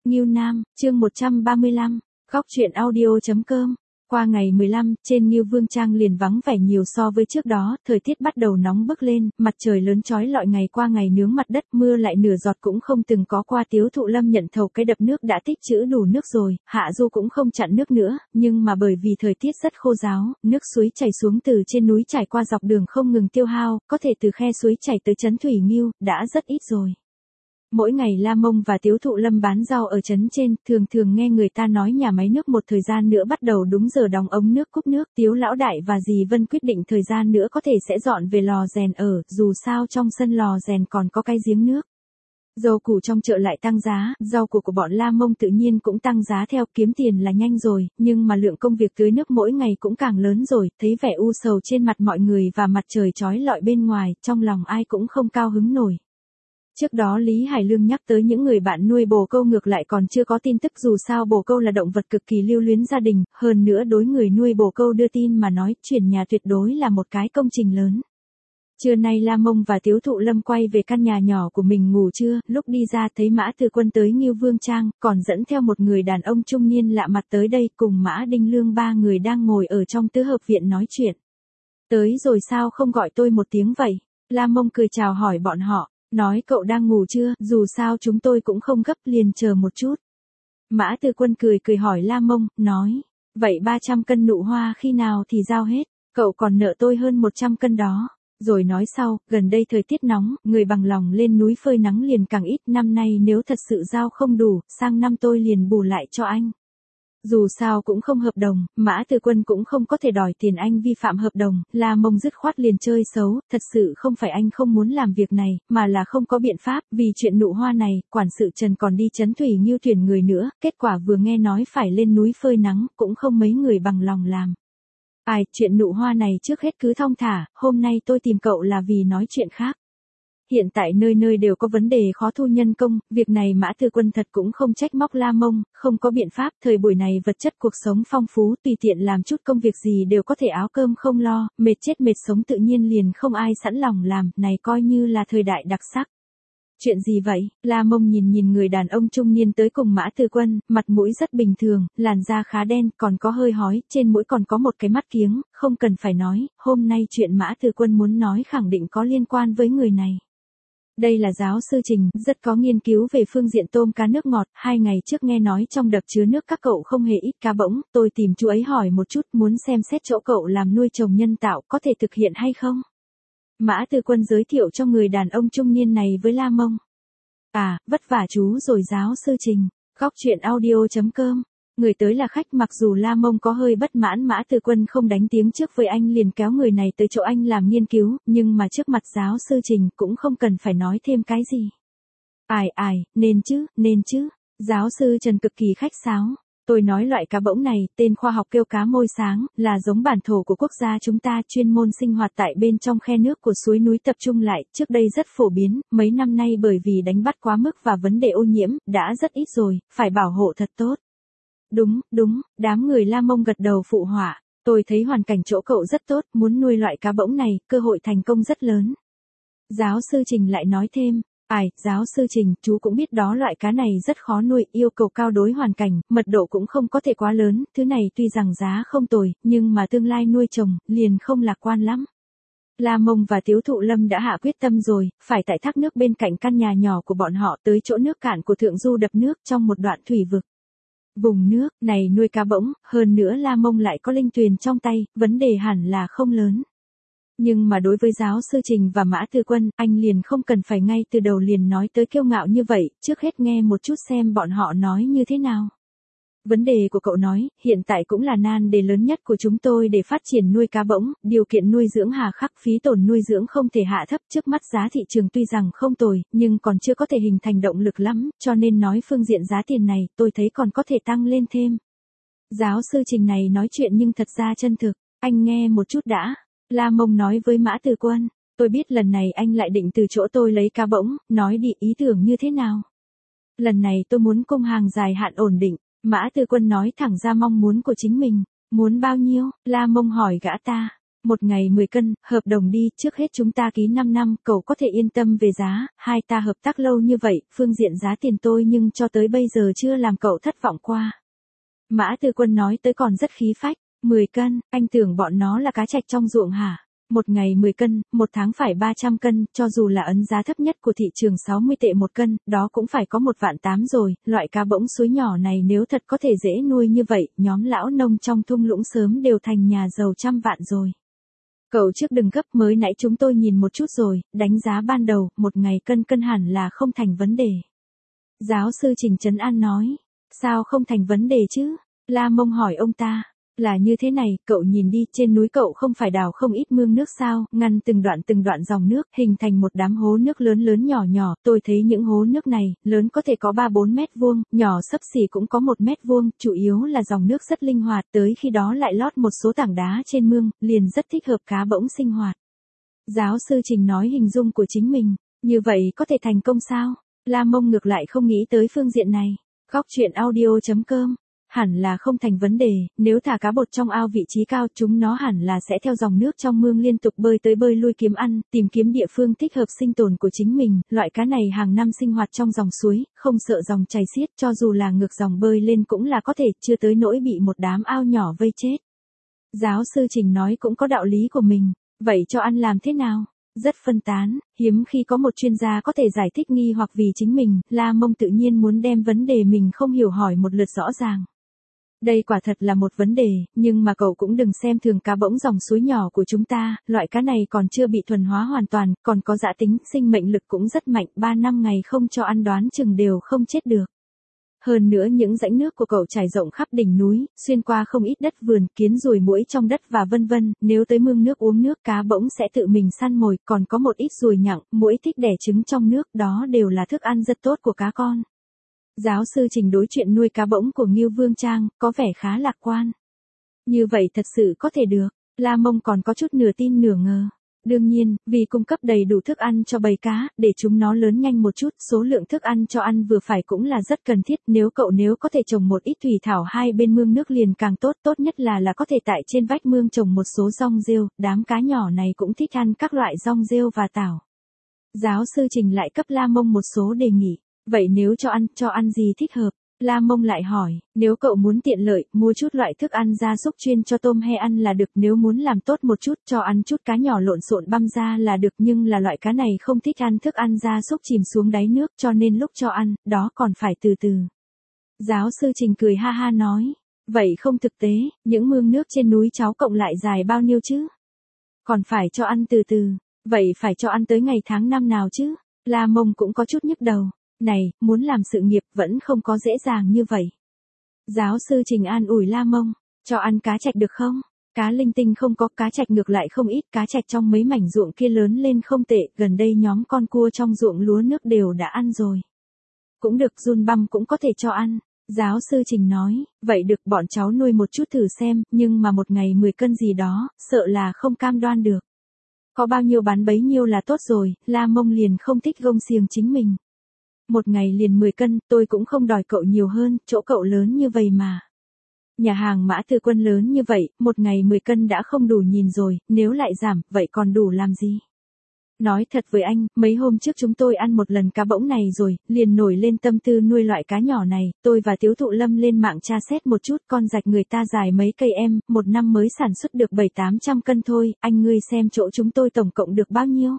Ngưu Nam, chương 135, góc truyện audio.com. Qua ngày 15, trên Ngưu Vương Trang liền vắng vẻ nhiều so với trước đó, thời tiết bắt đầu nóng bức lên, mặt trời lớn chói lọi ngày qua ngày nướng mặt đất, mưa lại nửa giọt cũng không từng có qua. Tiếu Thụ Lâm nhận thầu cái đập nước đã tích trữ đủ nước rồi, hạ du cũng không chặn nước nữa, nhưng mà bởi vì thời tiết rất khô ráo, nước suối chảy xuống từ trên núi trải qua dọc đường không ngừng tiêu hao, có thể từ khe suối chảy tới trấn Thủy Ngưu, đã rất ít rồi. Mỗi ngày La Mông và Tiếu Thụ Lâm bán rau ở trấn trên, thường nghe người ta nói nhà máy nước một thời gian nữa bắt đầu đúng giờ đóng ống nước cúp nước. Tiếu Lão Đại và dì Vân quyết định thời gian nữa có thể sẽ dọn về lò rèn ở, dù sao trong sân lò rèn còn có cái giếng nước. Dầu củ trong chợ lại tăng giá, rau củ của bọn La Mông tự nhiên cũng tăng giá theo, kiếm tiền là nhanh rồi, nhưng mà lượng công việc tưới nước mỗi ngày cũng càng lớn rồi, thấy vẻ u sầu trên mặt mọi người và mặt trời chói lọi bên ngoài, trong lòng ai cũng không cao hứng nổi. Trước đó Lý Hải Lương nhắc tới những người bạn nuôi bồ câu ngược lại còn chưa có tin tức, dù sao bồ câu là động vật cực kỳ lưu luyến gia đình, hơn nữa đối người nuôi bồ câu đưa tin mà nói, chuyển nhà tuyệt đối là một cái công trình lớn. Trưa nay La Mông và Tiếu Thụ Lâm quay về căn nhà nhỏ của mình ngủ trưa, lúc đi ra thấy Mã Từ Quân tới Ngưu Vương Trang, còn dẫn theo một người đàn ông trung niên lạ mặt tới đây, cùng Mã Đinh Lương ba người đang ngồi ở trong tứ hợp viện nói chuyện. Tới rồi sao không gọi tôi một tiếng vậy? La Mông cười chào hỏi bọn họ. Nói cậu đang ngủ chưa, dù sao chúng tôi cũng không gấp, liền chờ một chút. Mã Từ Quân cười hỏi La Mông, nói, vậy 300 cân nụ hoa khi nào thì giao hết, cậu còn nợ tôi hơn 100 cân đó. Rồi nói sau, gần đây thời tiết nóng, người bằng lòng lên núi phơi nắng liền càng ít, năm nay nếu thật sự giao không đủ, sang năm tôi liền bù lại cho anh. Dù sao cũng không hợp đồng, Mã Từ Quân cũng không có thể đòi tiền anh vi phạm hợp đồng, La Mông dứt khoát liền chơi xấu, thật sự không phải anh không muốn làm việc này, mà là không có biện pháp, vì chuyện nụ hoa này, quản sự Trần còn đi trấn Thủy Ngưu tuyển người nữa, kết quả vừa nghe nói phải lên núi phơi nắng, cũng không mấy người bằng lòng làm. Ai, chuyện nụ hoa này trước hết cứ thong thả, hôm nay tôi tìm cậu là vì nói chuyện khác. Hiện tại nơi nơi đều có vấn đề khó thu nhân công, việc này Mã Từ Quân thật cũng không trách móc La Mông, không có biện pháp, thời buổi này vật chất cuộc sống phong phú, tùy tiện làm chút công việc gì đều có thể áo cơm không lo, mệt chết mệt sống tự nhiên liền không ai sẵn lòng làm, này coi như là thời đại đặc sắc. Chuyện gì vậy? La Mông nhìn người đàn ông trung niên tới cùng Mã Từ Quân, mặt mũi rất bình thường, làn da khá đen, còn có hơi hói, trên mũi còn có một cái mắt kiếng, không cần phải nói, hôm nay chuyện Mã Từ Quân muốn nói khẳng định có liên quan với người này. Đây là giáo sư Trình, rất có nghiên cứu về phương diện tôm cá nước ngọt, 2 ngày trước nghe nói trong đập chứa nước các cậu không hề ít cá bỗng, tôi tìm chú ấy hỏi một chút, muốn xem xét chỗ cậu làm nuôi trồng nhân tạo, có thể thực hiện hay không? Mã Từ Quân giới thiệu cho người đàn ông trung niên này với La Mông. À, vất vả chú rồi giáo sư Trình, góc truyện audio.com. Người tới là khách, mặc dù La Mông có hơi bất mãn Mã Từ Quân không đánh tiếng trước với anh liền kéo người này tới chỗ anh làm nghiên cứu, nhưng mà trước mặt giáo sư Trình cũng không cần phải nói thêm cái gì. Nên chứ, giáo sư Trần cực kỳ khách sáo. Tôi nói loại cá bỗng này, tên khoa học kêu cá môi sáng, là giống bản thổ của quốc gia chúng ta, chuyên môn sinh hoạt tại bên trong khe nước của suối núi tập trung lại, trước đây rất phổ biến, mấy năm nay bởi vì đánh bắt quá mức và vấn đề ô nhiễm, đã rất ít rồi, phải bảo hộ thật tốt. Đúng, đám người La Mông gật đầu phụ họa, tôi thấy hoàn cảnh chỗ cậu rất tốt, muốn nuôi loại cá bỗng này, cơ hội thành công rất lớn. Giáo sư Trình lại nói thêm, giáo sư Trình, chú cũng biết đó loại cá này rất khó nuôi, yêu cầu cao đối hoàn cảnh, mật độ cũng không có thể quá lớn, thứ này tuy rằng giá không tồi, nhưng mà tương lai nuôi trồng, liền không lạc quan lắm. La Mông và Tiếu Thụ Lâm đã hạ quyết tâm rồi, phải tại thác nước bên cạnh căn nhà nhỏ của bọn họ tới chỗ nước cạn của thượng du đập nước trong một đoạn thủy vực. Vùng nước này nuôi cá bỗng, hơn nữa La Mông lại có linh tuyền trong tay, vấn đề hẳn là không lớn. Nhưng mà đối với giáo sư Trình và Mã Từ Quân, anh liền không cần phải ngay từ đầu liền nói tới kiêu ngạo như vậy, trước hết nghe một chút xem bọn họ nói như thế nào. Vấn đề của cậu nói, hiện tại cũng là nan đề lớn nhất của chúng tôi để phát triển nuôi cá bỗng, điều kiện nuôi dưỡng hà khắc, phí tổn nuôi dưỡng không thể hạ thấp, trước mắt giá thị trường tuy rằng không tồi, nhưng còn chưa có thể hình thành động lực lắm, cho nên nói phương diện giá tiền này, tôi thấy còn có thể tăng lên thêm. Giáo sư Trình này nói chuyện nhưng thật ra chân thực, anh nghe một chút đã. La Mông nói với Mã Từ Quân, tôi biết lần này anh lại định từ chỗ tôi lấy cá bỗng, nói đi ý tưởng như thế nào. Lần này tôi muốn cung hàng dài hạn ổn định. Mã Từ Quân nói thẳng ra mong muốn của chính mình, muốn bao nhiêu, La Mông hỏi gã ta, Một ngày 10 cân, hợp đồng đi, trước hết chúng ta ký 5 năm, cậu có thể yên tâm về giá, hai ta hợp tác lâu như vậy, phương diện giá tiền tôi nhưng cho tới bây giờ chưa làm cậu thất vọng qua. Mã Tư Quân nói tới còn rất khí phách, 10 cân, anh tưởng bọn nó là cá trạch trong ruộng hả? Một ngày 10 cân, một tháng phải 300 cân, cho dù là ấn giá thấp nhất của thị trường 60 tệ một cân, đó cũng phải có 1,8 vạn rồi, loại cá bỗng suối nhỏ này nếu thật có thể dễ nuôi như vậy, nhóm lão nông trong thung lũng sớm đều thành nhà giàu trăm vạn rồi. Cậu trước đừng gấp, mới nãy chúng tôi nhìn một chút rồi, đánh giá ban đầu, một ngày cân cân hẳn là không thành vấn đề. Giáo sư Trình Trấn An nói, sao không thành vấn đề chứ? La Mông hỏi ông ta. Là như thế này, cậu nhìn đi, trên núi cậu không phải đào không ít mương nước sao, ngăn từng đoạn dòng nước, hình thành một đám hố nước lớn lớn nhỏ nhỏ, tôi thấy những hố nước này, lớn có thể có 3-4 mét vuông, nhỏ xấp xỉ cũng có 1 mét vuông, chủ yếu là dòng nước rất linh hoạt, tới khi đó lại lót một số tảng đá trên mương, liền rất thích hợp cá bỗng sinh hoạt. Giáo sư Trình nói hình dung của chính mình, như vậy có thể thành công sao? La Mông ngược lại không nghĩ tới phương diện này. Góc truyện audio.com Hẳn là không thành vấn đề, nếu thả cá bột trong ao vị trí cao chúng nó hẳn là sẽ theo dòng nước trong mương liên tục bơi tới bơi lui kiếm ăn, tìm kiếm địa phương thích hợp sinh tồn của chính mình, loại cá này hàng năm sinh hoạt trong dòng suối, không sợ dòng chảy xiết, cho dù là ngược dòng bơi lên cũng là có thể, chưa tới nỗi bị một đám ao nhỏ vây chết. Giáo sư Trình nói cũng có đạo lý của mình, vậy cho ăn làm thế nào? Rất phân tán, hiếm khi có một chuyên gia có thể giải thích nghi hoặc vì chính mình, La Mông tự nhiên muốn đem vấn đề mình không hiểu hỏi một lượt rõ ràng. Đây quả thật là một vấn đề, nhưng mà cậu cũng đừng xem thường cá bỗng dòng suối nhỏ của chúng ta, loại cá này còn chưa bị thuần hóa hoàn toàn, còn có dã tính, sinh mệnh lực cũng rất mạnh, 3 năm ngày không cho ăn đoán chừng đều không chết được. Hơn nữa những rãnh nước của cậu trải rộng khắp đỉnh núi, xuyên qua không ít đất vườn, kiến ruồi muỗi trong đất và vân vân, nếu tới mương nước uống nước cá bỗng sẽ tự mình săn mồi, còn có một ít ruồi nhặng, muỗi thích đẻ trứng trong nước, đó đều là thức ăn rất tốt của cá con. Giáo sư Trình đối chuyện nuôi cá bỗng của Ngưu Vương Trang, có vẻ khá lạc quan. Như vậy thật sự có thể được, La Mông còn có chút nửa tin nửa ngờ. Đương nhiên, vì cung cấp đầy đủ thức ăn cho bầy cá, để chúng nó lớn nhanh một chút, số lượng thức ăn cho ăn vừa phải cũng là rất cần thiết, nếu có thể trồng một ít thủy thảo hai bên mương nước liền càng tốt, tốt nhất là có thể tại trên vách mương trồng một số rong rêu, đám cá nhỏ này cũng thích ăn các loại rong rêu và tảo. Giáo sư Trình lại cấp La Mông một số đề nghị. Vậy nếu cho ăn gì thích hợp? La Mông lại hỏi, nếu cậu muốn tiện lợi, mua chút loại thức ăn gia súc chuyên cho tôm he ăn là được, nếu muốn làm tốt một chút, cho ăn chút cá nhỏ lộn xộn băm ra là được, nhưng là loại cá này không thích ăn thức ăn gia súc chìm xuống đáy nước, cho nên lúc cho ăn, đó còn phải từ từ. Giáo sư Trình cười ha ha nói, vậy không thực tế, những mương nước trên núi cháu cộng lại dài bao nhiêu chứ? Còn phải cho ăn từ từ, vậy phải cho ăn tới ngày tháng năm nào chứ? La Mông cũng có chút nhức đầu. Này, muốn làm sự nghiệp vẫn không có dễ dàng như vậy. Giáo sư Trình an ủi La Mông, cho ăn cá trạch được không? Cá linh tinh không có, cá trạch ngược lại không ít, cá trạch trong mấy mảnh ruộng kia lớn lên không tệ, gần đây nhóm con cua trong ruộng lúa nước đều đã ăn rồi. Cũng được, giun băm cũng có thể cho ăn. Giáo sư Trình nói, vậy được, bọn cháu nuôi một chút thử xem, nhưng mà một ngày 10 cân gì đó, sợ là không cam đoan được. Có bao nhiêu bán bấy nhiêu là tốt rồi, La Mông liền không thích gông xiềng chính mình. Một ngày liền 10 cân, tôi cũng không đòi cậu nhiều hơn, chỗ cậu lớn như vậy mà. Nhà hàng Mã Tư Quân lớn như vậy, một ngày 10 cân đã không đủ nhìn rồi, nếu lại giảm, vậy còn đủ làm gì? Nói thật với anh, mấy hôm trước chúng tôi ăn một lần cá bỗng này rồi, liền nổi lên tâm tư nuôi loại cá nhỏ này, tôi và Tiếu Thụ Lâm lên mạng tra xét một chút, con rạch người ta dài mấy cây em, một năm mới sản xuất được 700-800 cân thôi, anh ngươi xem chỗ chúng tôi tổng cộng được bao nhiêu?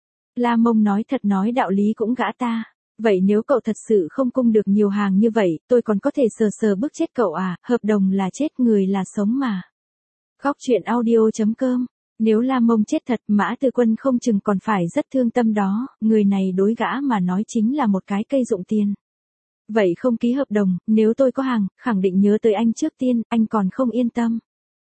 La Mông nói thật nói đạo lý cũng gã ta. Vậy nếu cậu thật sự không cung được nhiều hàng như vậy, tôi còn có thể sờ bức chết cậu à, hợp đồng là chết người là sống mà. Góc truyện audio.com Nếu La Mông chết thật, Mã Tư Quân không chừng còn phải rất thương tâm đó, người này đối gã mà nói chính là một cái cây dụng tiền. Vậy không ký hợp đồng, nếu tôi có hàng, khẳng định nhớ tới anh trước tiên, anh còn không yên tâm.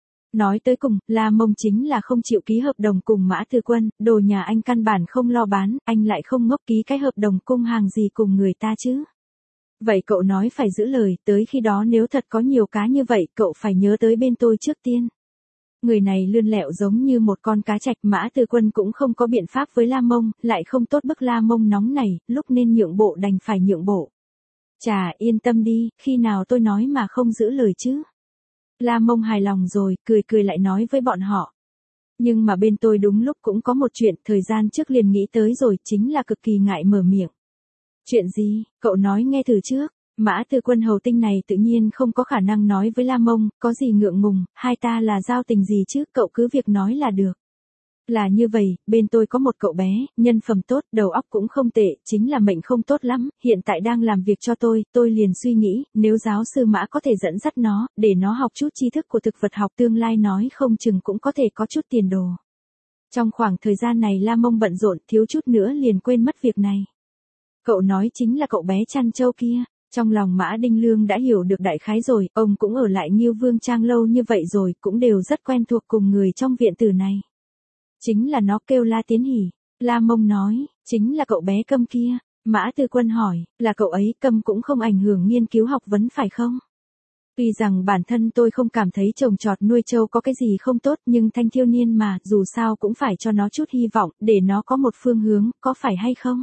Nói tới cùng, La Mông chính là không chịu ký hợp đồng cùng Mã Tư Quân, đồ nhà anh căn bản không lo bán, anh lại không ngốc ký cái hợp đồng cung hàng gì cùng người ta chứ. Vậy cậu nói phải giữ lời, tới khi đó nếu thật có nhiều cá như vậy, cậu phải nhớ tới bên tôi trước tiên. Người này lươn lẹo giống như một con cá trạch, Mã Tư Quân cũng không có biện pháp với La Mông, lại không tốt bức La Mông nóng này, lúc nên nhượng bộ đành phải nhượng bộ. Chà, yên tâm đi, khi nào tôi nói mà không giữ lời chứ. La Mông hài lòng rồi, cười lại nói với bọn họ. Nhưng mà bên tôi đúng lúc cũng có một chuyện thời gian trước liền nghĩ tới rồi, chính là cực kỳ ngại mở miệng. Chuyện gì, cậu nói nghe thử trước. Mã Tư Quân hầu tinh này tự nhiên không có khả năng nói với La Mông, có gì ngượng ngùng, hai ta là giao tình gì chứ, cậu cứ việc nói là được. Là như vậy, bên tôi có một cậu bé, nhân phẩm tốt, đầu óc cũng không tệ, chính là mệnh không tốt lắm, hiện tại đang làm việc cho tôi liền suy nghĩ, nếu giáo sư Mã có thể dẫn dắt nó, để nó học chút tri thức của thực vật học tương lai nói không chừng cũng có thể có chút tiền đồ. Trong khoảng thời gian này La Mông bận rộn, thiếu chút nữa liền quên mất việc này. Cậu nói chính là cậu bé chăn trâu kia. Trong lòng Mã Đinh Lương đã hiểu được đại khái rồi, ông cũng ở lại Ngưu Vương Trang lâu như vậy rồi, cũng đều rất quen thuộc cùng người trong viện tử này. Chính là nó, kêu La Tiến Hỷ. La Mông nói, chính là cậu bé Câm kia. Mã Tư Quân hỏi, là cậu ấy, Câm cũng không ảnh hưởng nghiên cứu học vấn phải không? Tuy rằng bản thân tôi không cảm thấy trồng trọt nuôi trâu có cái gì không tốt, nhưng thanh thiếu niên mà, dù sao cũng phải cho nó chút hy vọng, để nó có một phương hướng, có phải hay không?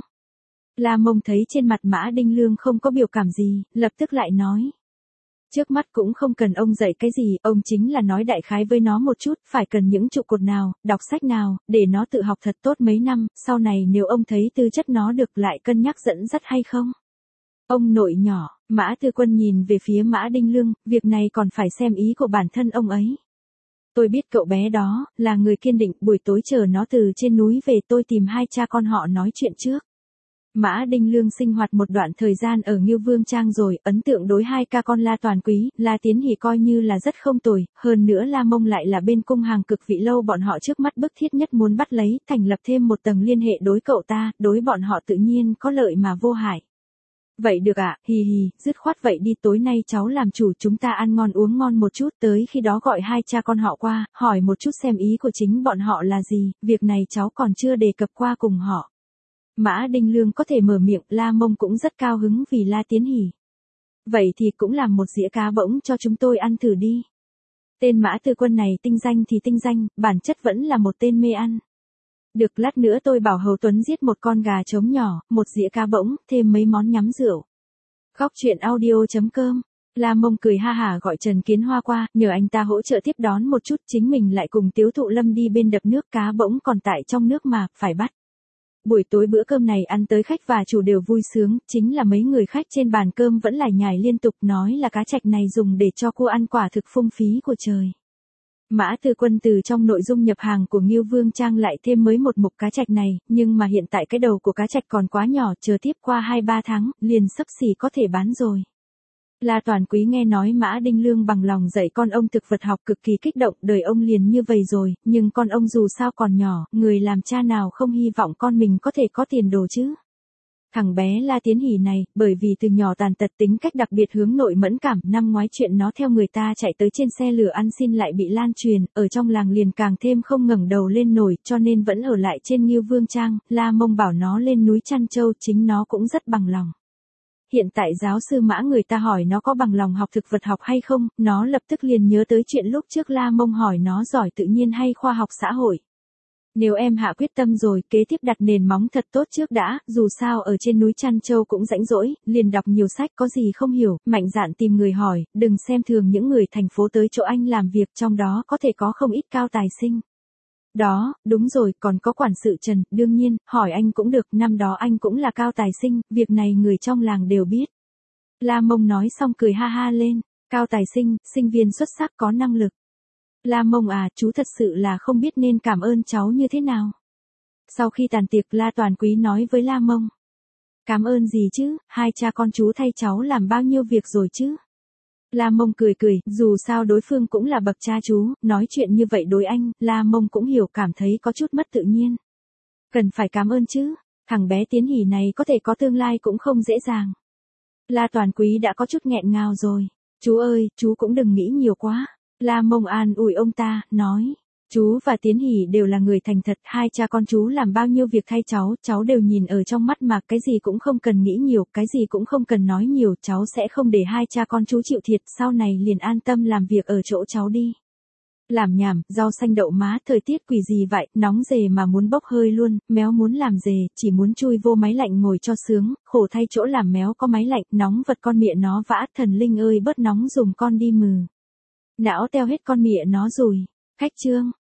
La Mông thấy trên mặt Mã Đinh Lương không có biểu cảm gì, lập tức lại nói. Trước mắt cũng không cần ông dạy cái gì, ông chính là nói đại khái với nó một chút, phải cần những trụ cột nào, đọc sách nào, để nó tự học thật tốt mấy năm, sau này nếu ông thấy tư chất nó được lại cân nhắc dẫn dắt hay không. Ông nội nhỏ, Mã Tư Quân nhìn về phía Mã Đinh Lương, việc này còn phải xem ý của bản thân ông ấy. Tôi biết cậu bé đó, là người kiên định, buổi tối chờ nó từ trên núi về tôi tìm hai cha con họ nói chuyện trước. Mã Đinh Lương sinh hoạt một đoạn thời gian ở Ngưu Vương Trang rồi, ấn tượng đối hai ca con La Toàn Quý, La Tiến Hỷ coi như là rất không tồi, hơn nữa La Mông lại là bên cung hàng cực vị lâu bọn họ trước mắt bức thiết nhất muốn bắt lấy, thành lập thêm một tầng liên hệ đối cậu ta, đối bọn họ tự nhiên có lợi mà vô hại. Vậy được ạ, hì hì, dứt khoát vậy đi, tối nay cháu làm chủ, chúng ta ăn ngon uống ngon một chút, tới khi đó gọi hai cha con họ qua, hỏi một chút xem ý của chính bọn họ là gì, việc này cháu còn chưa đề cập qua cùng họ. Mã Đinh Lương có thể mở miệng, La Mông cũng rất cao hứng vì La Tiến Hỷ. Vậy thì cũng làm một dĩa cá bỗng cho chúng tôi ăn thử đi. Tên Mã Tư Quân này tinh danh thì tinh danh, bản chất vẫn là một tên mê ăn. Được, lát nữa tôi bảo Hầu Tuấn giết một con gà trống nhỏ, một dĩa cá bỗng, thêm mấy món nhắm rượu. Khóc chuyện audio.com. La Mông cười ha hả gọi Trần Kiến Hoa qua, nhờ anh ta hỗ trợ tiếp đón một chút, chính mình lại cùng Tiếu Thụ Lâm đi bên đập nước, cá bỗng còn tại trong nước mà, phải bắt. Buổi tối bữa cơm này ăn tới khách và chủ đều vui sướng, chính là mấy người khách trên bàn cơm vẫn lải nhải liên tục nói là cá trạch này dùng để cho cua ăn quả thực phung phí của trời. Mã Tư Quân từ trong nội dung nhập hàng của Ngưu Vương Trang lại thêm mới một mục cá trạch này, nhưng mà hiện tại cái đầu của cá trạch còn quá nhỏ, chờ tiếp qua 2-3 tháng, liền xấp xỉ có thể bán rồi. La Toàn Quý nghe nói Mã Đinh Lương bằng lòng dạy con ông thực vật học cực kỳ kích động, đời ông liền như vậy rồi, nhưng con ông dù sao còn nhỏ, người làm cha nào không hy vọng con mình có thể có tiền đồ chứ. Thằng bé La Tiến Hỷ này, bởi vì từ nhỏ tàn tật tính cách đặc biệt hướng nội mẫn cảm, năm ngoái chuyện nó theo người ta chạy tới trên xe lửa ăn xin lại bị lan truyền, ở trong làng liền càng thêm không ngẩng đầu lên nổi, cho nên vẫn ở lại trên Ngưu Vương Trang, La Mông bảo nó lên núi chăn trâu, chính nó cũng rất bằng lòng. Hiện tại giáo sư Mã người ta hỏi nó có bằng lòng học thực vật học hay không, nó lập tức liền nhớ tới chuyện lúc trước La Mông hỏi nó giỏi tự nhiên hay khoa học xã hội. Nếu em hạ quyết tâm rồi, kế tiếp đặt nền móng thật tốt trước đã, dù sao ở trên núi chăn trâu cũng rãnh rỗi, liền đọc nhiều sách có gì không hiểu, mạnh dạn tìm người hỏi, đừng xem thường những người thành phố tới chỗ anh làm việc, trong đó có thể có không ít cao tài sinh. Đó, đúng rồi, còn có quản sự Trần, đương nhiên, hỏi anh cũng được, năm đó anh cũng là cao tài sinh, việc này người trong làng đều biết. La Mông nói xong cười ha ha lên, cao tài sinh, sinh viên xuất sắc có năng lực. La Mông à, chú thật sự là không biết nên cảm ơn cháu như thế nào. Sau khi tàn tiệc La Toàn Quý nói với La Mông. Cảm ơn gì chứ, hai cha con chú thay cháu làm bao nhiêu việc rồi chứ. La Mông cười cười, dù sao đối phương cũng là bậc cha chú, nói chuyện như vậy đối anh, La Mông cũng hiểu cảm thấy có chút mất tự nhiên. Cần phải cảm ơn chứ, thằng bé Tiến Hỷ này có thể có tương lai cũng không dễ dàng. La Toàn Quý đã có chút nghẹn ngào rồi. Chú ơi, chú cũng đừng nghĩ nhiều quá. La Mông an ủi ông ta, nói. Chú và Tiến Hỷ đều là người thành thật, hai cha con chú làm bao nhiêu việc thay cháu đều nhìn ở trong mắt mà, cái gì cũng không cần nghĩ nhiều, cái gì cũng không cần nói nhiều, cháu sẽ không để hai cha con chú chịu thiệt, sau này liền an tâm làm việc ở chỗ cháu đi. Làm nhảm, rau xanh đậu má, thời tiết quỷ gì vậy, nóng dề mà muốn bốc hơi luôn, méo muốn làm dề, chỉ muốn chui vô máy lạnh ngồi cho sướng, khổ thay chỗ làm méo có máy lạnh, nóng vật con mẹ nó vã, thần linh ơi bớt nóng dùng con đi mừ. Não teo hết con mẹ nó rồi. Khách trương.